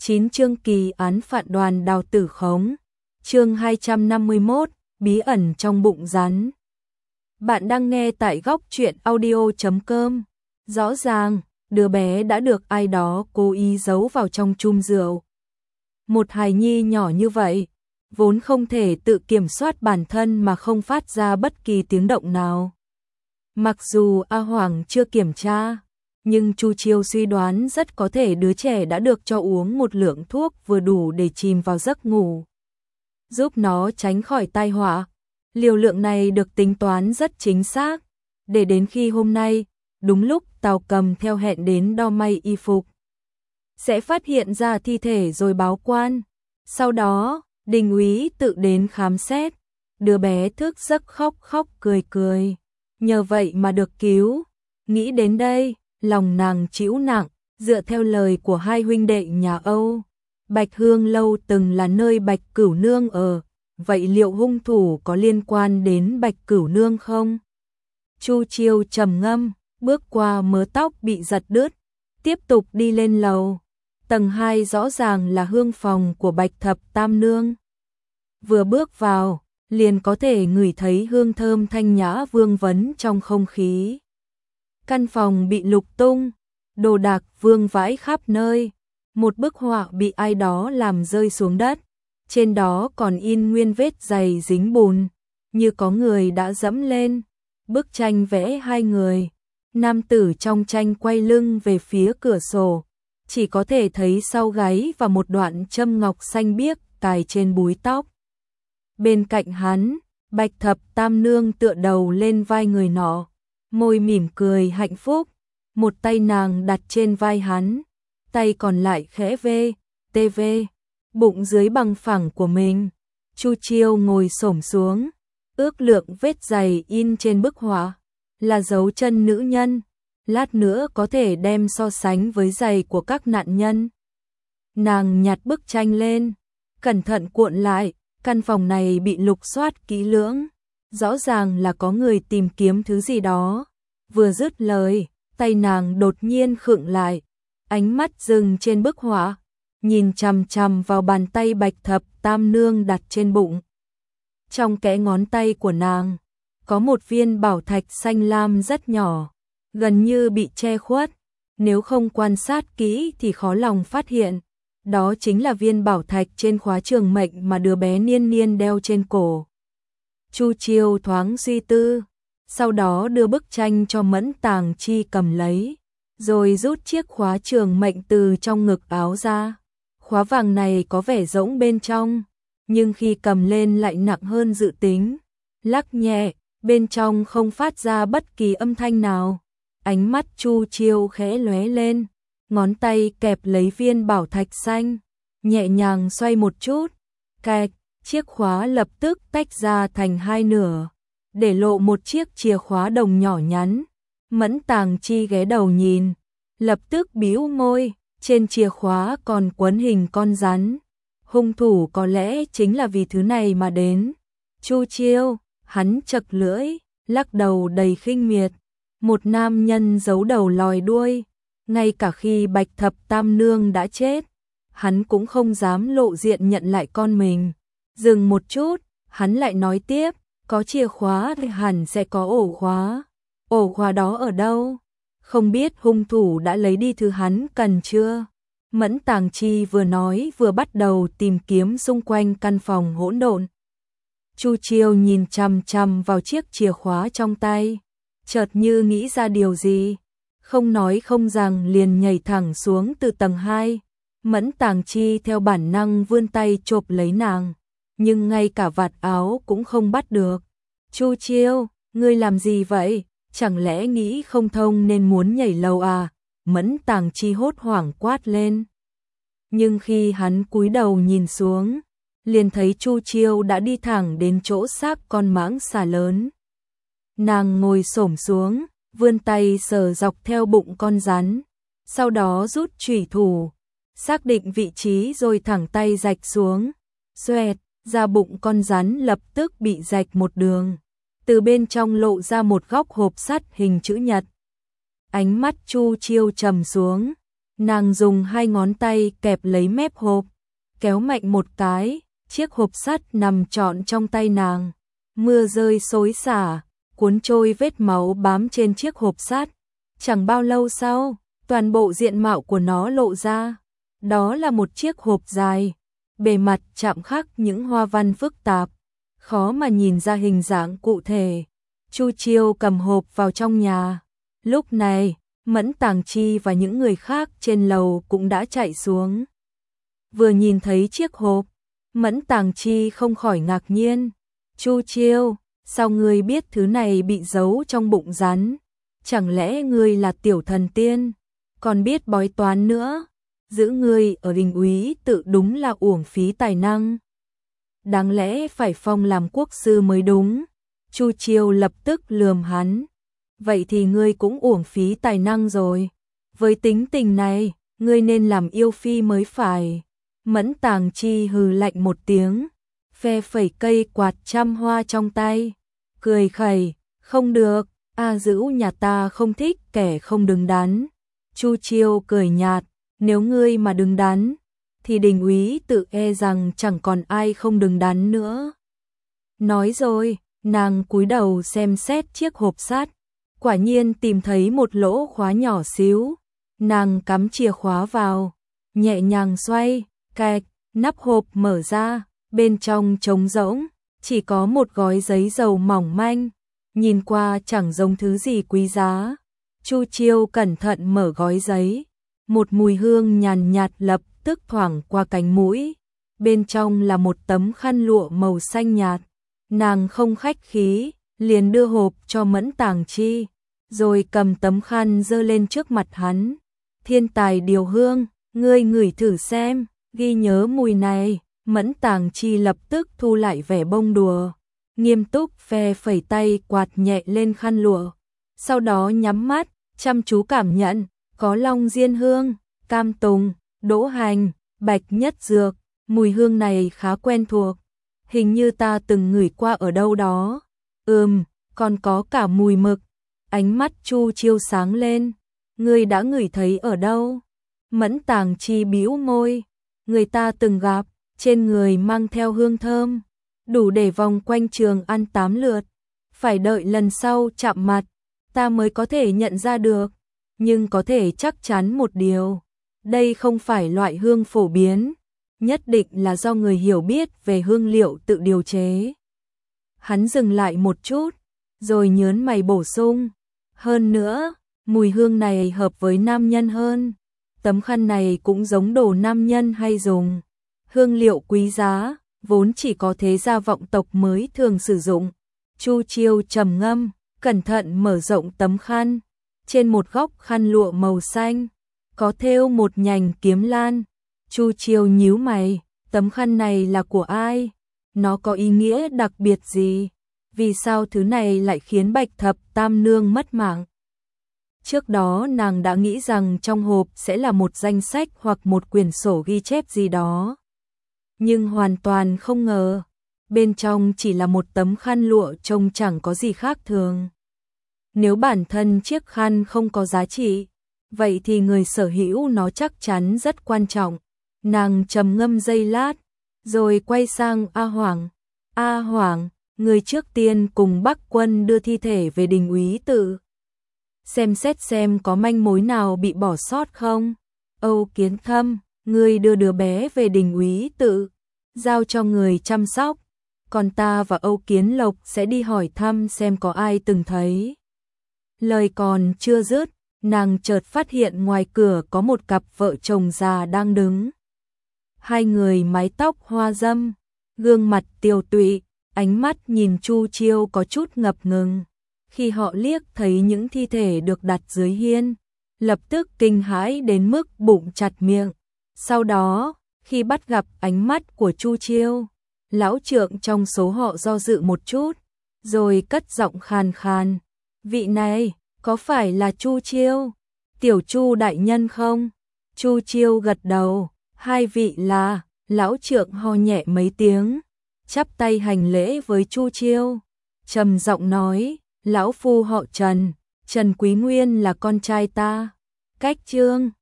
9 chương kỳ án phạt Đoàn Đào tử khống. Chương 251, bí ẩn trong bụng rắn. Bạn đang nghe tại góc truyện audio.com. Rõ ràng, đứa bé đã được ai đó cố ý giấu vào trong chum rượu. Một hài nhi nhỏ như vậy, vốn không thể tự kiểm soát bản thân mà không phát ra bất kỳ tiếng động nào. Mặc dù A Hoàng chưa kiểm tra, nhưng Chu Chiêu suy đoán rất có thể đứa trẻ đã được cho uống một lượng thuốc vừa đủ để chìm vào giấc ngủ, giúp nó tránh khỏi tai họa. Liều lượng này được tính toán rất chính xác, để đến khi hôm nay, đúng lúc Tào Cầm theo hẹn đến đo may y phục, sẽ phát hiện ra thi thể rồi báo quan. Sau đó, Đình úy tự đến khám xét, đứa bé thức giấc khóc khóc cười cười, nhờ vậy mà được cứu. Nghĩ đến đây, lòng nàng trĩu nặng, dựa theo lời của hai huynh đệ nhà Âu, Bạch Hương Lâu từng là nơi Bạch Cửu Nương ở, vậy liệu hung thủ có liên quan đến Bạch Cửu Nương không? Chu Chiêu trầm ngâm, bước qua mớ tóc bị giật đứt, tiếp tục đi lên lầu. Tầng 2 rõ ràng là hương phòng của Bạch Thập Tam Nương. Vừa bước vào, liền có thể ngửi thấy hương thơm thanh nhã vương vấn trong không khí. Căn phòng bị lục tung, đồ đạc vương vãi khắp nơi, một bức họa bị ai đó làm rơi xuống đất, trên đó còn in nguyên vết giày dính bùn, như có người đã dẫm lên. Bức tranh vẽ hai người, nam tử trong tranh quay lưng về phía cửa sổ, chỉ có thể thấy sau gáy và một đoạn châm ngọc xanh biếc cài trên búi tóc. Bên cạnh hắn, Bạch Thập Tam Nương tựa đầu lên vai người nọ, môi mỉm cười hạnh phúc, một tay nàng đặt trên vai hắn, tay còn lại khẽ tv, bụng dưới bằng phẳng của mình. Chu Chiêu ngồi xổm xuống, ước lượng vết giày in trên bức họa, là dấu chân nữ nhân, lát nữa có thể đem so sánh với giày của các nạn nhân. Nàng nhặt bức tranh lên, cẩn thận cuộn lại, căn phòng này bị lục soát kỹ lưỡng, rõ ràng là có người tìm kiếm thứ gì đó. Vừa dứt lời, tay nàng đột nhiên khựng lại, ánh mắt dừng trên bức họa, nhìn chằm chằm vào bàn tay Bạch Thập Tam Nương đặt trên bụng. Trong kẽ ngón tay của nàng, có một viên bảo thạch xanh lam rất nhỏ, gần như bị che khuất, nếu không quan sát kỹ thì khó lòng phát hiện. Đó chính là viên bảo thạch trên khóa trường mệnh mà đứa bé Niên Niên đeo trên cổ. Chu Chiêu thoáng suy tư, sau đó đưa bức tranh cho Mẫn Tàng Chi cầm lấy, rồi rút chiếc khóa trường mệnh từ trong ngực áo ra. Khóa vàng này có vẻ rỗng bên trong, nhưng khi cầm lên lại nặng hơn dự tính. Lắc nhẹ, bên trong không phát ra bất kỳ âm thanh nào. Ánh mắt Chu Chiêu khẽ lóe lên, ngón tay kẹp lấy viên bảo thạch xanh, nhẹ nhàng xoay một chút, kẹt, chiếc khóa lập tức tách ra thành hai nửa, để lộ một chiếc chìa khóa đồng nhỏ nhắn. Mẫn Tàng Chi ghé đầu nhìn, lập tức bĩu môi, trên chìa khóa còn quấn hình con rắn. Hung thủ có lẽ chính là vì thứ này mà đến. Chu Chiêu, hắn chật lưỡi, lắc đầu đầy khinh miệt. Một nam nhân giấu đầu lòi đuôi, ngay cả khi Bạch Thập Tam Nương đã chết, hắn cũng không dám lộ diện nhận lại con mình. Dừng một chút, hắn lại nói tiếp, có chìa khóa thì hẳn sẽ có ổ khóa. Ổ khóa đó ở đâu? Không biết hung thủ đã lấy đi thứ hắn cần chưa? Mẫn Tàng Chi vừa nói vừa bắt đầu tìm kiếm xung quanh căn phòng hỗn độn. Chu Chiêu nhìn chằm chằm vào chiếc chìa khóa trong tay, chợt như nghĩ ra điều gì, không nói không rằng liền nhảy thẳng xuống từ tầng 2. Mẫn Tàng Chi theo bản năng vươn tay chộp lấy nàng, nhưng ngay cả vạt áo cũng không bắt được. Chu Chiêu, ngươi làm gì vậy? Chẳng lẽ nghĩ không thông nên muốn nhảy lầu à? Mẫn Tàng Chi hốt hoảng quát lên. Nhưng khi hắn cúi đầu nhìn xuống, liền thấy Chu Chiêu đã đi thẳng đến chỗ xác con mãng xà lớn. Nàng ngồi xổm xuống, vươn tay sờ dọc theo bụng con rắn, sau đó rút chủy thủ, xác định vị trí rồi thẳng tay rạch xuống. Xoẹt, ra bụng con rắn lập tức bị rạch một đường, từ bên trong lộ ra một góc hộp sắt hình chữ nhật. Ánh mắt Chu Chiêu trầm xuống, Nàng dùng hai ngón tay kẹp lấy mép hộp, kéo mạnh một cái, chiếc hộp sắt nằm trọn trong tay nàng. Mưa rơi xối xả, cuốn trôi vết máu bám trên chiếc hộp sắt. Chẳng bao lâu sau, toàn bộ diện mạo của nó lộ ra. Đó là một chiếc hộp dài, bề mặt chạm khắc những hoa văn phức tạp, khó mà nhìn ra hình dạng cụ thể. Chu Chiêu cầm hộp vào trong nhà. Lúc này, Mẫn Tàng Chi và những người khác trên lầu cũng đã chạy xuống. Vừa nhìn thấy chiếc hộp, Mẫn Tàng Chi không khỏi ngạc nhiên. Chu Chiêu, sao ngươi biết thứ này bị giấu trong bụng rắn? Chẳng lẽ ngươi là tiểu thần tiên, còn biết bói toán nữa? Giữ ngươi ở Đình Úy tự đúng là uổng phí tài năng. Đáng lẽ phải phong làm quốc sư mới đúng. Chu Chiêu lập tức lườm hắn. Vậy thì ngươi cũng uổng phí tài năng rồi. Với tính tình này, ngươi nên làm yêu phi mới phải. Mẫn Tàng Chi hừ lạnh một tiếng, phe phẩy cây quạt trăm hoa trong tay, cười khẩy, không được, A Dữu nhà ta không thích kẻ không đứng đắn. Chu Chiêu cười nhạt, nếu ngươi mà đứng đắn, thì Đình Úy tự e rằng chẳng còn ai không đứng đắn nữa. Nói rồi, nàng cúi đầu xem xét chiếc hộp sắt, quả nhiên tìm thấy một lỗ khóa nhỏ xíu. Nàng cắm chìa khóa vào, nhẹ nhàng xoay, cạch, nắp hộp mở ra, bên trong trống rỗng, chỉ có một gói giấy dầu mỏng manh, nhìn qua chẳng giống thứ gì quý giá. Chu Chiêu cẩn thận mở gói giấy, một mùi hương nhàn nhạt lập tức thoảng qua cánh mũi, bên trong là một tấm khăn lụa màu xanh nhạt. Nàng không khách khí, liền đưa hộp cho Mẫn Tàng Chi, rồi cầm tấm khăn giơ lên trước mặt hắn. Thiên tài điều hương, ngươi ngửi thử xem, ghi nhớ mùi này. Mẫn Tàng Chi lập tức thu lại vẻ bông đùa, nghiêm túc phe phẩy tay quạt nhẹ lên khăn lụa, sau đó nhắm mắt, chăm chú cảm nhận, có long diên hương, cam tùng, đỗ hành, bạch nhất dược, mùi hương này khá quen thuộc, hình như ta từng ngửi qua ở đâu đó. Còn có cả mùi mực. Ánh mắt Chu Chiêu sáng lên, ngươi đã ngửi thấy ở đâu? Mẫn Tàng Chi bĩu môi, người ta từng gặp, trên người mang theo hương thơm, đủ để vòng quanh Trường An 8 lượt, phải đợi lần sau chạm mặt, ta mới có thể nhận ra được, nhưng có thể chắc chắn một điều, đây không phải loại hương phổ biến, nhất định là do người hiểu biết về hương liệu tự điều chế. Hắn dừng lại một chút, rồi nhớn mày bổ sung, hơn nữa, mùi hương này hợp với nam nhân hơn, tấm khăn này cũng giống đồ nam nhân hay dùng. Hương liệu quý giá, vốn chỉ có thế gia vọng tộc mới thường sử dụng. Chu Chiêu trầm ngâm, cẩn thận mở rộng tấm khăn. Trên một góc khăn lụa màu xanh, có thêu một nhành kiếm lan. Chu Chiêu nhíu mày, tấm khăn này là của ai? Nó có ý nghĩa đặc biệt gì? Vì sao thứ này lại khiến Bạch Thập Tam Nương mất mạng? Trước đó nàng đã nghĩ rằng trong hộp sẽ là một danh sách hoặc một quyển sổ ghi chép gì đó. Nhưng hoàn toàn không ngờ, bên trong chỉ là một tấm khăn lụa trông chẳng có gì khác thường. Nếu bản thân chiếc khăn không có giá trị, vậy thì người sở hữu nó chắc chắn rất quan trọng. Nàng trầm ngâm giây lát, rồi quay sang A Hoảng. A Hoảng, người trước tiên cùng Bắc Quân đưa thi thể về Đình Úy Tự. Xem xét xem có manh mối nào bị bỏ sót không. Âu Kiến Thâm, ngươi đưa đứa bé về Đình Úy Tự, giao cho người chăm sóc, còn ta và Âu Kiến Lộc sẽ đi hỏi thăm xem có ai từng thấy. Lời còn chưa dứt, nàng chợt phát hiện ngoài cửa có một cặp vợ chồng già đang đứng. Hai người mái tóc hoa râm, gương mặt tiều tụy, ánh mắt nhìn Chu Chiêu có chút ngập ngừng. Khi họ liếc thấy những thi thể được đặt dưới hiên, lập tức kinh hãi đến mức bụng chặt miệng. Sau đó, khi bắt gặp ánh mắt của Chu Chiêu, lão trượng trong số họ do dự một chút, rồi cất giọng khàn khàn. Vị này, có phải là Chu Chiêu? Tiểu Chu đại nhân không? Chu Chiêu gật đầu, hai vị là, lão trượng ho nhẹ mấy tiếng, chắp tay hành lễ với Chu Chiêu, trầm giọng nói, lão phu họ Trần, Trần Quý Nguyên là con trai ta. Cách Trương